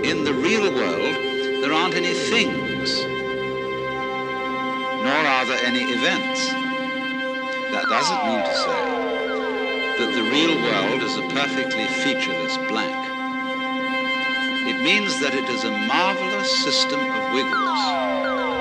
In the real world, there aren't any things, nor are there any events. That doesn't mean to say that the real world is a perfectly featureless blank. It means that it is a marvelous system of wiggles.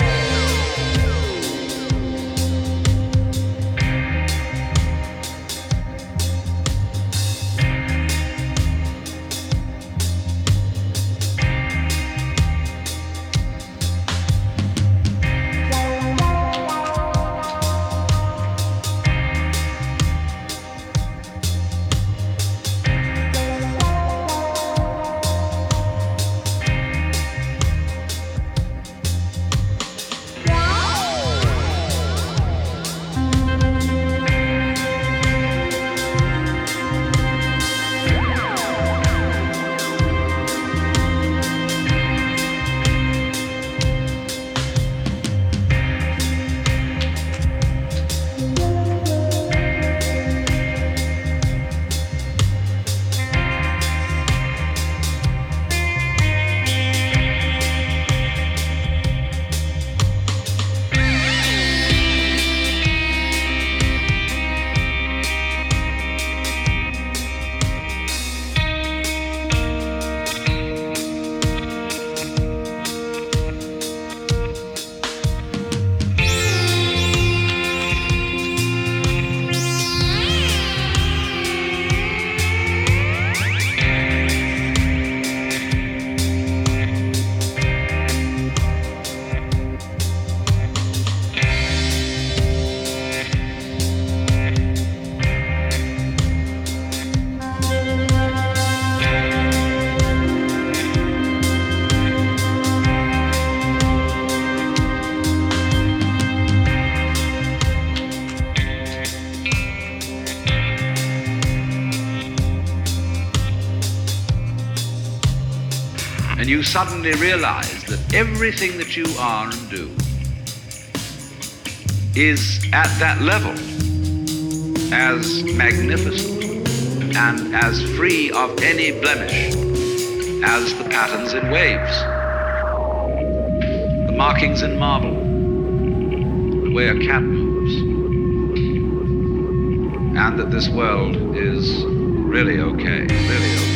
And you suddenly realize that everything that you are and do is at that level as magnificent and as free of any blemish as the patterns in waves, the markings in marble, the way a cat moves, and that this world is really okay, really okay.